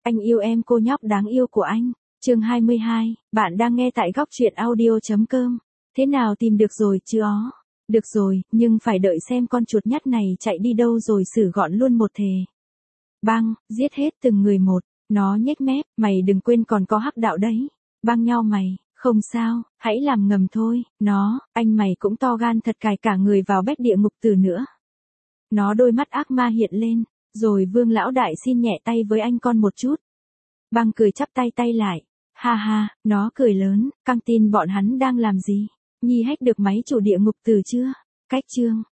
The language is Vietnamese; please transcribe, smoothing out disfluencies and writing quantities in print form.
Anh yêu em cô nhóc đáng yêu của anh. Chương 22, bạn đang nghe tại góc truyện audio.com. Thế nào tìm được rồi chứ ó? Được rồi, nhưng phải đợi xem con chuột nhắt này chạy đi đâu rồi xử gọn luôn một thề. Băng, giết hết từng người một. Nó nhếch mép, mày đừng quên còn có hắc đạo đấy. Băng nhau mày, không sao, hãy làm ngầm thôi. Anh mày cũng to gan thật, cài cả người vào bét địa ngục từ nữa. Nó đôi mắt ác ma hiện lên, rồi Vương lão đại xin nhẹ tay với anh con một chút. Băng cười chắp tay lại. Ha ha, nó cười lớn, căng tin bọn hắn đang làm gì? Nhi hack được máy chủ địa ngục từ chưa? Cách chương,